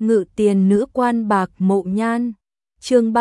Ngự tiền nữ quan bạc mộ nhan. Chương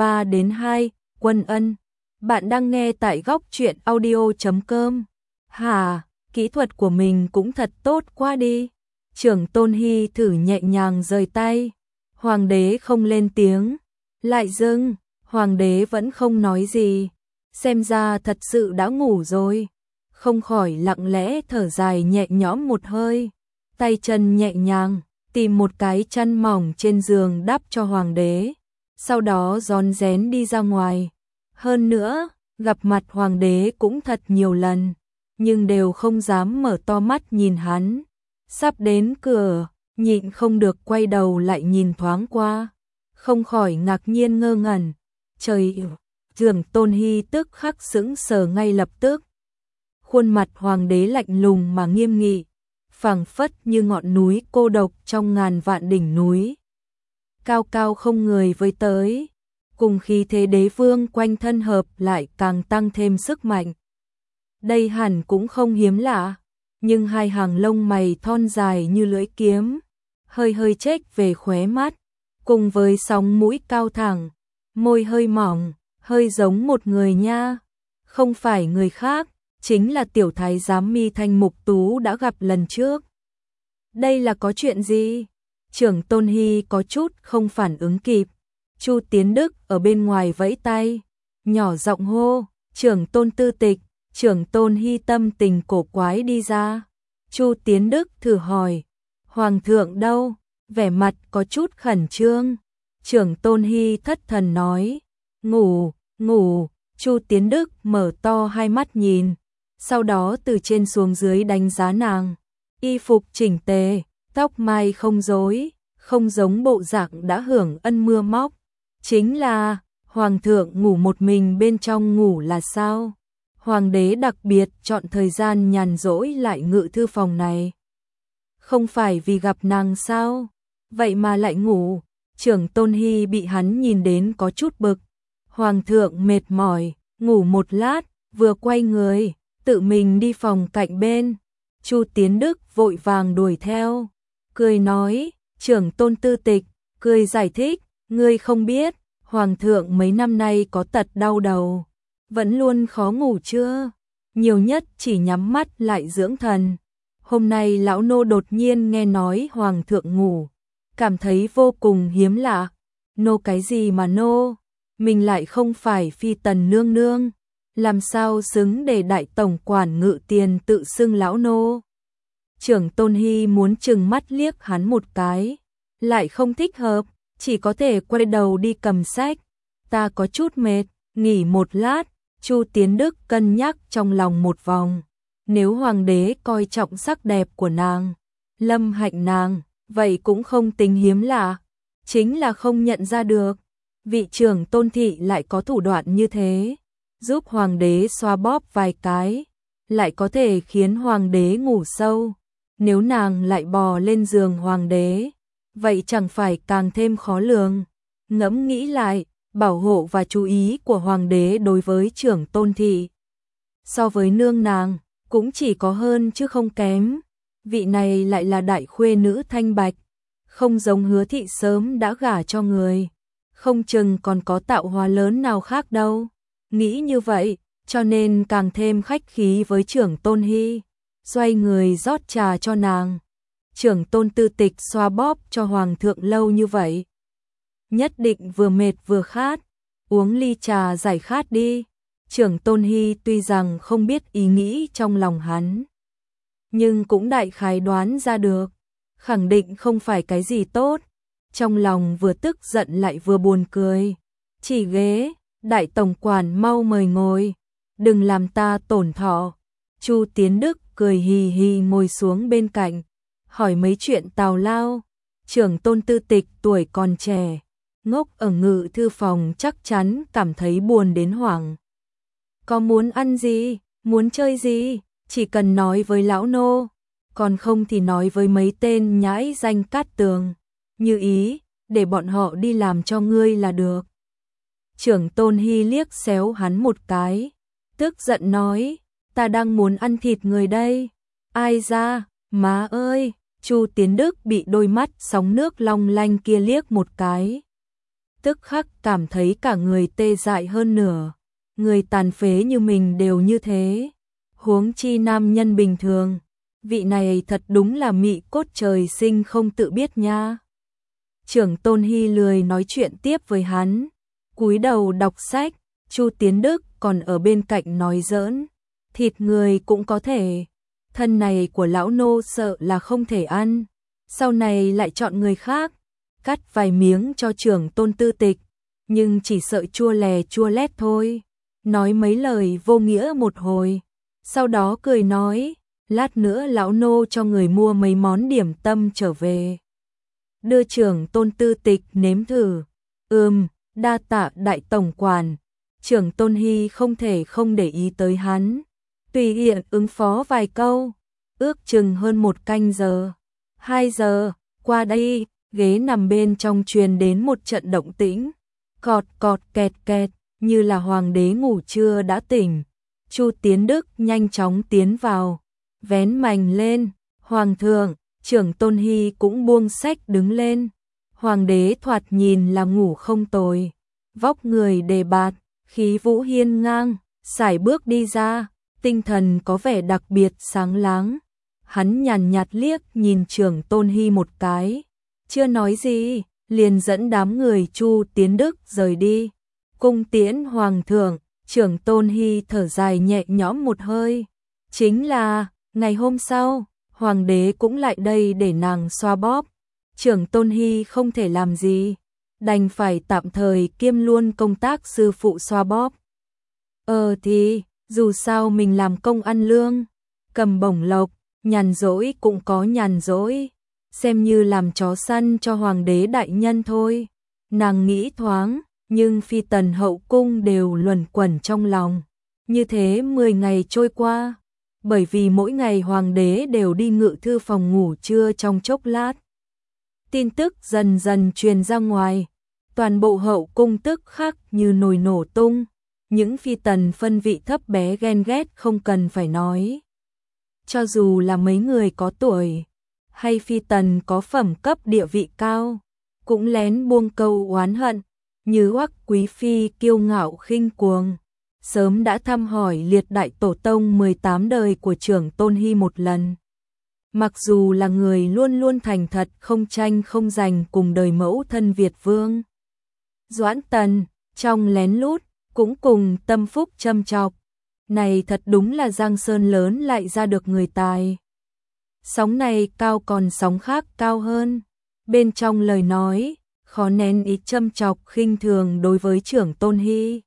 33-2, Quân ân. Bạn đang nghe tại góc truyện audio.com. Hà, kỹ thuật của mình cũng thật tốt quá đi. Trưởng Tôn Hy thử nhẹ nhàng rời tay. Hoàng đế không lên tiếng. Lại dưng, hoàng đế vẫn không nói gì. Xem ra thật sự đã ngủ rồi. Không khỏi lặng lẽ thở dài nhẹ nhõm một hơi. Tay chân nhẹ nhàng, tìm một cái chăn mỏng trên giường đắp cho hoàng đế. Sau đó rón rén đi ra ngoài. Hơn nữa, gặp mặt hoàng đế cũng thật nhiều lần, nhưng đều không dám mở to mắt nhìn hắn. Sắp đến cửa, nhịn không được quay đầu lại nhìn thoáng qua, không khỏi ngạc nhiên ngơ ngẩn. Trời ơi, Trưởng Tôn Hy tức khắc sững sờ ngay lập tức. Khuôn mặt hoàng đế lạnh lùng mà nghiêm nghị, phảng phất như ngọn núi cô độc trong ngàn vạn đỉnh núi. Cao cao không người với tới, cùng khí thế đế vương quanh thân hợp lại càng tăng thêm sức mạnh. Đây hẳn cũng không hiếm lạ, nhưng hai hàng lông mày thon dài như lưỡi kiếm, hơi hơi chếch về khóe mắt, cùng với sóng mũi cao thẳng, môi hơi mỏng, hơi giống một người nha, không phải người khác, chính là tiểu thái giám Mi Thanh Mục Tú đã gặp lần trước. Đây là có chuyện gì? Trưởng Tôn Hy có chút không phản ứng kịp. Chu Tiến Đức ở bên ngoài vẫy tay, nhỏ giọng hô, Trưởng Tôn Tư Tịch. Trưởng Tôn Hy tâm tình cổ quái đi ra. Chu Tiến Đức thử hỏi, Hoàng thượng đâu? Vẻ mặt có chút khẩn trương. Trưởng Tôn Hy thất thần nói, ngủ, ngủ. Chu Tiến Đức mở to hai mắt nhìn, sau đó từ trên xuống dưới đánh giá nàng. Y phục chỉnh tề, tóc mai không rối, không giống bộ dạng đã hưởng ân mưa móc. Chính là, Hoàng thượng ngủ một mình bên trong ngủ là sao? Hoàng đế đặc biệt chọn thời gian nhàn rỗi lại ngự thư phòng này. Không phải vì gặp nàng sao? Vậy mà lại ngủ. Trưởng Tôn Hy bị hắn nhìn đến có chút bực. Hoàng thượng mệt mỏi, ngủ một lát, vừa quay người, tự mình đi phòng cạnh bên. Chu Tiến Đức vội vàng đuổi theo, cười nói, Trưởng Tôn Tư Tịch, cười giải thích, ngươi không biết, Hoàng thượng mấy năm nay có tật đau đầu, vẫn luôn khó ngủ chưa, nhiều nhất chỉ nhắm mắt lại dưỡng thần. Hôm nay lão nô đột nhiên nghe nói Hoàng thượng ngủ, cảm thấy vô cùng hiếm lạ. Nô cái gì mà nô, mình lại không phải phi tần nương nương, làm sao xứng để đại tổng quản ngự tiền tự xưng lão nô. Trưởng Tôn Hy muốn trừng mắt liếc hắn một cái, lại không thích hợp, chỉ có thể quay đầu đi cầm sách. Ta có chút mệt, nghỉ một lát. Chu Tiến Đức cân nhắc trong lòng một vòng, nếu hoàng đế coi trọng sắc đẹp của nàng, lâm hạnh nàng, vậy cũng không tính hiếm lạ, chính là không nhận ra được. Vị trưởng Tôn thị lại có thủ đoạn như thế, giúp hoàng đế xoa bóp vài cái, lại có thể khiến hoàng đế ngủ sâu. Nếu nàng lại bò lên giường hoàng đế, vậy chẳng phải càng thêm khó lường. Ngẫm nghĩ lại, bảo hộ và chú ý của hoàng đế đối với trưởng Tôn thị, so với nương nàng, cũng chỉ có hơn chứ không kém. Vị này lại là đại khuê nữ thanh bạch, không giống Hứa thị sớm đã gả cho người, không chừng còn có tạo hóa lớn nào khác đâu. Nghĩ như vậy, cho nên càng thêm khách khí với trưởng Tôn Hy, xoay người rót trà cho nàng. Trưởng Tôn Tư Tịch xoa bóp cho hoàng thượng lâu như vậy, nhất định vừa mệt vừa khát, uống ly trà giải khát đi. Trưởng Tôn Hy tuy rằng không biết ý nghĩ trong lòng hắn, nhưng cũng đại khái đoán ra được, khẳng định không phải cái gì tốt. Trong lòng vừa tức giận lại vừa buồn cười. Chỉ ghế, đại tổng quản mau mời ngồi, đừng làm ta tổn thọ. Chu Tiến Đức cười hì hì ngồi xuống bên cạnh, hỏi mấy chuyện tào lao. Trưởng Tôn Tư Tịch tuổi còn trẻ, ngốc ở ngự thư phòng chắc chắn cảm thấy buồn đến hoảng. Có muốn ăn gì, muốn chơi gì, chỉ cần nói với lão nô, còn không thì nói với mấy tên nhãi danh Cát Tường, như ý, để bọn họ đi làm cho ngươi là được. Trưởng Tôn Hy liếc xéo hắn một cái, tức giận nói, ta đang muốn ăn thịt người đây. Ai ra, má ơi, Chu Tiến Đức bị đôi mắt sóng nước long lanh kia liếc một cái. Tức khắc cảm thấy cả người tê dại hơn nửa. Người tàn phế như mình đều như thế. Huống chi nam nhân bình thường. Vị này thật đúng là mị cốt trời sinh không tự biết nha. Trưởng Tôn Hy lười nói chuyện tiếp với hắn. Cúi đầu đọc sách. Chu Tiến Đức còn ở bên cạnh nói giỡn. Thịt người cũng có thể. Thân này của lão nô sợ là không thể ăn. Sau này lại chọn người khác. Cắt vài miếng cho trưởng Tôn Tư Tịch. Nhưng chỉ sợ chua lè chua lét thôi. Nói mấy lời vô nghĩa một hồi. Sau đó cười nói. Lát nữa lão nô cho người mua mấy món điểm tâm trở về. Đưa trưởng Tôn Tư Tịch nếm thử. Đa tạ đại tổng quản. Trưởng Tôn Hy không thể không để ý tới hắn. Tùy tiện ứng phó vài câu. Ước chừng hơn 1 canh giờ. 2 giờ, qua đây, ghế nằm bên trong truyền đến một trận động tĩnh. Cọt cọt kẹt kẹt, như là hoàng đế ngủ trưa đã tỉnh. Chu Tiến Đức nhanh chóng tiến vào. Vén mành lên. Hoàng thượng, trưởng Tôn Hy cũng buông sách đứng lên. Hoàng đế thoạt nhìn là ngủ không tồi. Vóc người đề bạt, khí vũ hiên ngang, sải bước đi ra, tinh thần có vẻ đặc biệt sáng láng. Hắn nhàn nhạt liếc nhìn trưởng Tôn Hy một cái, chưa nói gì, liền dẫn đám người Chu Tiến Đức rời đi. Cung tiễn hoàng thượng, trưởng Tôn Hy thở dài nhẹ nhõm một hơi. Chính là, ngày hôm sau, hoàng đế cũng lại đây để nàng xoa bóp. Trưởng Tôn Hy không thể làm gì, đành phải tạm thời kiêm luôn công tác sư phụ xoa bóp. Thì, dù sao mình làm công ăn lương, cầm bổng lộc, nhàn rỗi cũng có nhàn rỗi, xem như làm chó săn cho hoàng đế đại nhân thôi. Nàng nghĩ thoáng, nhưng phi tần hậu cung đều luẩn quẩn trong lòng. Như thế 10 ngày trôi qua, bởi vì mỗi ngày hoàng đế đều đi ngự thư phòng ngủ trưa trong chốc lát. Tin tức dần dần truyền ra ngoài, toàn bộ hậu cung tức khắc như nồi nổ tung. Những phi tần phân vị thấp bé ghen ghét không cần phải nói. Cho dù là mấy người có tuổi, hay phi tần có phẩm cấp địa vị cao, cũng lén buông câu oán hận, như Hoắc quý phi kiêu ngạo khinh cuồng. Sớm đã thăm hỏi liệt đại tổ tông 18 đời của trưởng Tôn Hy một lần. Mặc dù là người luôn luôn thành thật không tranh không giành cùng đời mẫu thân Việt Vương. Doãn Tần, trong lén lút, cũng cùng tâm phúc châm chọc. Này thật đúng là giang sơn lớn lại ra được người tài. Sóng này cao còn sóng khác cao hơn. Bên trong lời nói, khó nén ý châm chọc khinh thường đối với trưởng Tôn Hy.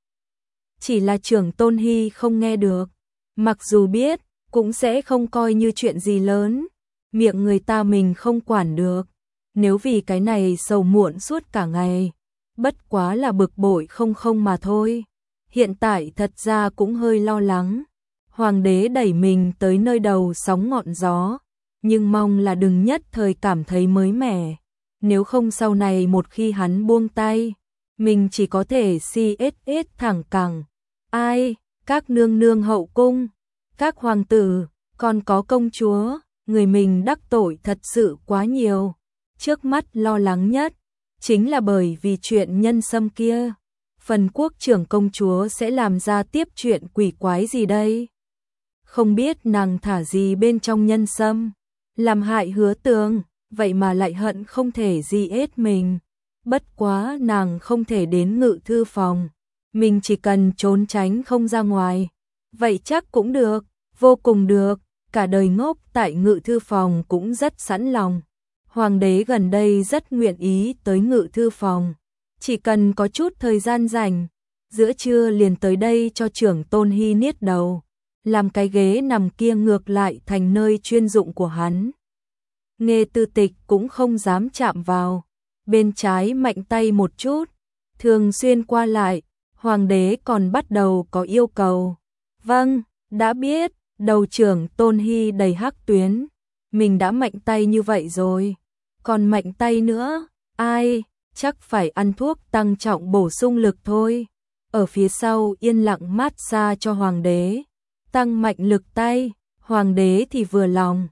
Chỉ là trưởng Tôn Hy không nghe được. Mặc dù biết, cũng sẽ không coi như chuyện gì lớn. Miệng người ta mình không quản được. Nếu vì cái này sầu muộn suốt cả ngày, bất quá là bực bội không mà thôi. Hiện tại thật ra cũng hơi lo lắng. Hoàng đế đẩy mình tới nơi đầu sóng ngọn gió, nhưng mong là đừng nhất thời cảm thấy mới mẻ. Nếu không sau này một khi hắn buông tay, mình chỉ có thể CSS thẳng cẳng. Ai, các nương nương hậu cung, các hoàng tử, còn có công chúa, người mình đắc tội thật sự quá nhiều. Trước mắt lo lắng nhất, chính là bởi vì chuyện nhân sâm kia. Phần quốc trưởng công chúa sẽ làm ra tiếp chuyện quỷ quái gì đây? Không biết nàng thả gì bên trong nhân sâm, làm hại Hứa Tường, vậy mà lại hận không thể gì hết mình. Bất quá nàng không thể đến ngự thư phòng, mình chỉ cần trốn tránh không ra ngoài. Vậy chắc cũng được, vô cùng được, cả đời ngốc tại ngự thư phòng cũng rất sẵn lòng. Hoàng đế gần đây rất nguyện ý tới ngự thư phòng. Chỉ cần có chút thời gian rảnh, giữa trưa liền tới đây cho trưởng Tôn Hy niết đầu, làm cái ghế nằm kia ngược lại thành nơi chuyên dụng của hắn. Nghê Tư Tịch cũng không dám chạm vào, bên trái mạnh tay một chút, thường xuyên qua lại. Hoàng đế còn bắt đầu có yêu cầu. Vâng, đã biết, đầu trưởng Tôn Hy đầy hắc tuyến. Mình đã mạnh tay như vậy rồi, còn mạnh tay nữa, ai, chắc phải ăn thuốc tăng trọng bổ sung lực thôi. Ở phía sau yên lặng mát xa cho hoàng đế, tăng mạnh lực tay, hoàng đế thì vừa lòng.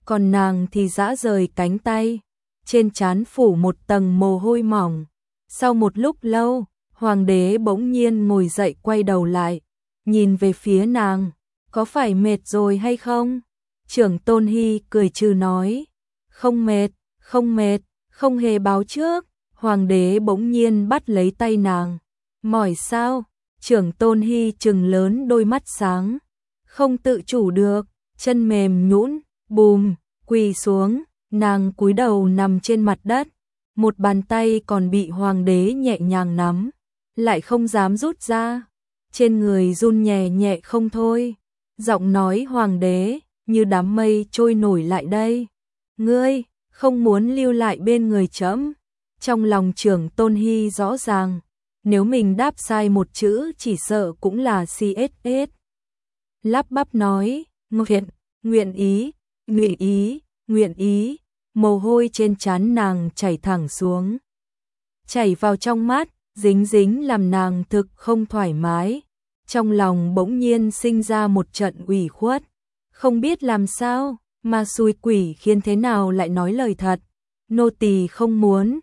còn nàng thì giã rời cánh tay, trên trán phủ một tầng mồ hôi mỏng. Sau một lúc lâu, hoàng đế bỗng nhiên ngồi dậy quay đầu lại, nhìn về phía nàng, có phải mệt rồi hay không? Trưởng Tôn Hy cười trừ nói, không mệt, không mệt, không hề báo trước. Hoàng đế bỗng nhiên bắt lấy tay nàng, mỏi sao? Trưởng Tôn Hy trừng lớn đôi mắt sáng, không tự chủ được, chân mềm nhũn, bùm, quỳ xuống, nàng cúi đầu nằm trên mặt đất, một bàn tay còn bị hoàng đế nhẹ nhàng nắm, lại không dám rút ra, trên người run nhẹ nhẹ không thôi. Giọng nói hoàng đế như đám mây trôi nổi lại đây, ngươi không muốn lưu lại bên người trẫm. Trong lòng Trưởng Tôn Hy rõ ràng, nếu mình đáp sai một chữ chỉ sợ cũng là CSS. Lắp bắp nói, nguyện ý, nguyện ý, nguyện ý, mồ hôi trên trán nàng chảy thẳng xuống, chảy vào trong mắt, dính dính làm nàng thực không thoải mái. Trong lòng bỗng nhiên sinh ra một trận ủy khuất, không biết làm sao, mà xui quỷ khiến thế nào lại nói lời thật. Nô tỳ không muốn.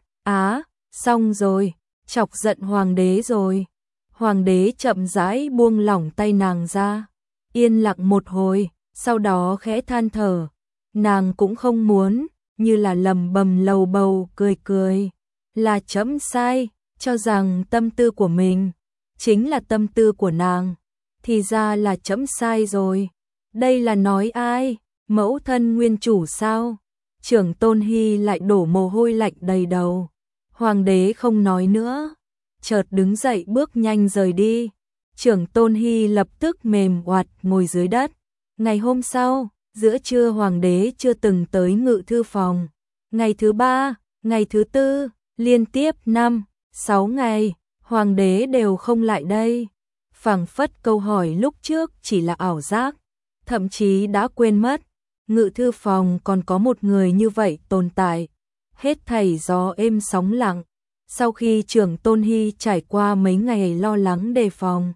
Xong rồi, chọc giận hoàng đế rồi. Hoàng đế chậm rãi buông lỏng tay nàng ra, yên lặng một hồi, sau đó khẽ than thở, nàng cũng không muốn, như là lầm bầm lầu bầu cười cười, là trẫm sai, cho rằng tâm tư của mình chính là tâm tư của nàng, thì ra là trẫm sai rồi. Đây là nói ai? Mẫu thân nguyên chủ sao? Trưởng Tôn Hy lại đổ mồ hôi lạnh đầy đầu. Hoàng đế không nói nữa, chợt đứng dậy bước nhanh rời đi. Trưởng Tôn Hy lập tức mềm oạt ngồi dưới đất. Ngày hôm sau, giữa trưa hoàng đế chưa từng tới ngự thư phòng. Ngày thứ 3, ngày thứ 4, liên tiếp 5, 6 ngày, hoàng đế đều không lại đây. Phảng phất câu hỏi lúc trước chỉ là ảo giác, thậm chí đã quên mất. Ngự thư phòng còn có một người như vậy tồn tại. Hết thảy gió êm sóng lặng. Sau khi Trưởng Tôn Hy trải qua mấy ngày lo lắng đề phòng,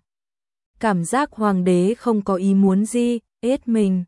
cảm giác hoàng đế không có ý muốn gì, ết mình,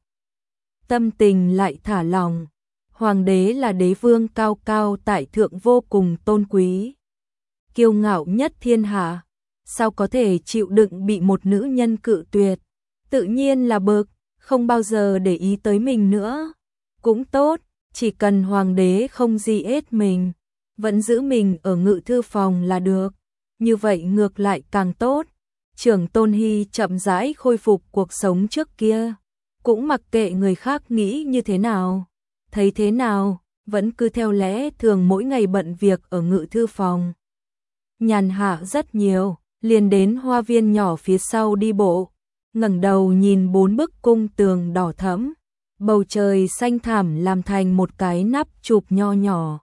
tâm tình lại thả lỏng. Hoàng đế là đế vương cao cao tại thượng vô cùng tôn quý, kiêu ngạo nhất thiên hạ, sao có thể chịu đựng bị một nữ nhân cự tuyệt, tự nhiên là bực, không bao giờ để ý tới mình nữa. Cũng tốt, chỉ cần hoàng đế không gì ết mình, vẫn giữ mình ở ngự thư phòng là được, như vậy ngược lại càng tốt. Trưởng Tôn Hy chậm rãi khôi phục cuộc sống trước kia, cũng mặc kệ người khác nghĩ như thế nào, thấy thế nào, vẫn cứ theo lẽ thường mỗi ngày bận việc ở ngự thư phòng. Nhàn hạ rất nhiều, liền đến hoa viên nhỏ phía sau đi bộ, ngẩng đầu nhìn 4 bức cung tường đỏ thẫm, bầu trời xanh thẳm làm thành một cái nắp chụp nho nhỏ,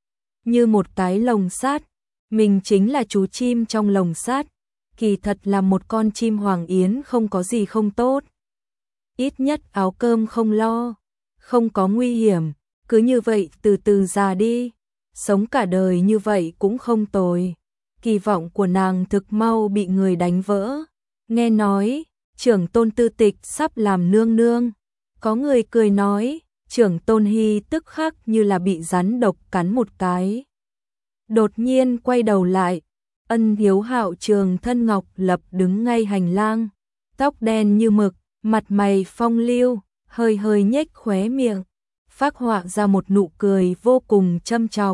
như một cái lồng sắt, mình chính là chú chim trong lồng sắt, kỳ thật là một con chim hoàng yến không có gì không tốt. Ít nhất áo cơm không lo, không có nguy hiểm, cứ như vậy từ từ già đi, sống cả đời như vậy cũng không tồi. Kỳ vọng của nàng thực mau bị người đánh vỡ. Nghe nói, Trưởng Tôn Tư Tịch sắp làm nương nương. Có người cười nói, Trưởng Tôn Hy tức khắc như là bị rắn độc cắn một cái. Đột nhiên quay đầu lại, Ân Hiếu Hạo trường thân ngọc lập đứng ngay hành lang, tóc đen như mực, mặt mày phong lưu, hơi hơi nhếch khóe miệng, phác họa ra một nụ cười vô cùng châm chọc.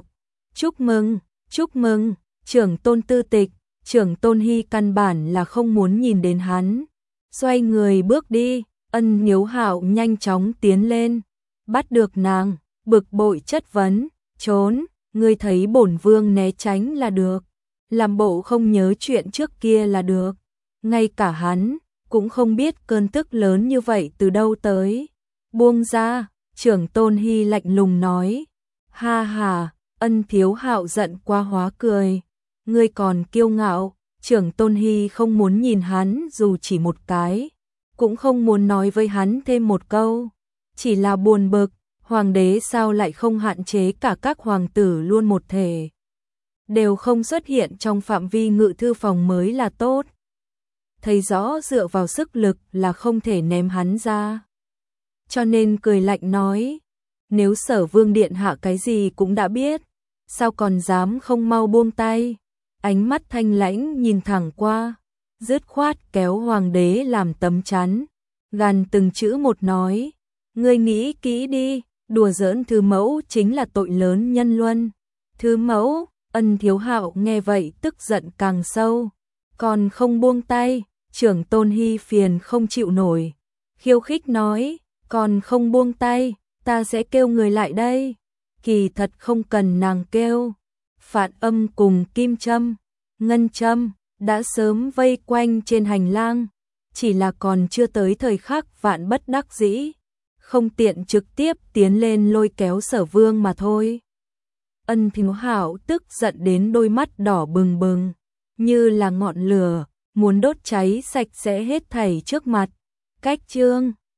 Chúc mừng, Trưởng Tôn Tư Tịch. Trưởng Tôn Hy căn bản là không muốn nhìn đến hắn, xoay người bước đi. Ân Hiếu Hạo nhanh chóng tiến lên, bắt được nàng, bực bội chất vấn, trốn, ngươi thấy bổn vương né tránh là được, làm bộ không nhớ chuyện trước kia là được. Ngay cả hắn cũng không biết cơn tức lớn như vậy từ đâu tới. Buông ra, Trưởng Tôn Hy lạnh lùng nói. Ha ha, Ân Hiếu Hạo giận qua hóa cười. Ngươi còn kiêu ngạo. Trưởng Tôn Hy không muốn nhìn hắn dù chỉ một cái, cũng không muốn nói với hắn thêm một câu, chỉ là buồn bực, hoàng đế sao lại không hạn chế cả các hoàng tử luôn một thể, đều không xuất hiện trong phạm vi ngự thư phòng mới là tốt. Thấy rõ dựa vào sức lực là không thể ném hắn ra, cho nên cười lạnh nói, nếu Sở Vương điện hạ cái gì cũng đã biết, sao còn dám không mau buông tay? Ánh mắt thanh lãnh nhìn thẳng qua, dứt khoát kéo hoàng đế làm tấm chắn, gằn từng chữ một nói, ngươi nghĩ kỹ đi, đùa giỡn Thứ Mẫu chính là tội lớn nhân luân. Thứ Mẫu, Ân Thiếu Hạo nghe vậy tức giận càng sâu, còn không buông tay, trưởng tôn Hy phiền không chịu nổi, khiêu khích nói, còn không buông tay, ta sẽ kêu người lại đây. Kỳ thật không cần nàng kêu, Phạn Âm cùng Kim Trâm, Ngân Trâm đã sớm vây quanh trên hành lang, chỉ là còn chưa tới thời khắc vạn bất đắc dĩ, không tiện trực tiếp tiến lên lôi kéo Sở Vương mà thôi. Ân Thiếu Hạo tức giận đến đôi mắt đỏ bừng bừng, như là ngọn lửa, muốn đốt cháy sạch sẽ hết thảy trước mặt. Cách chương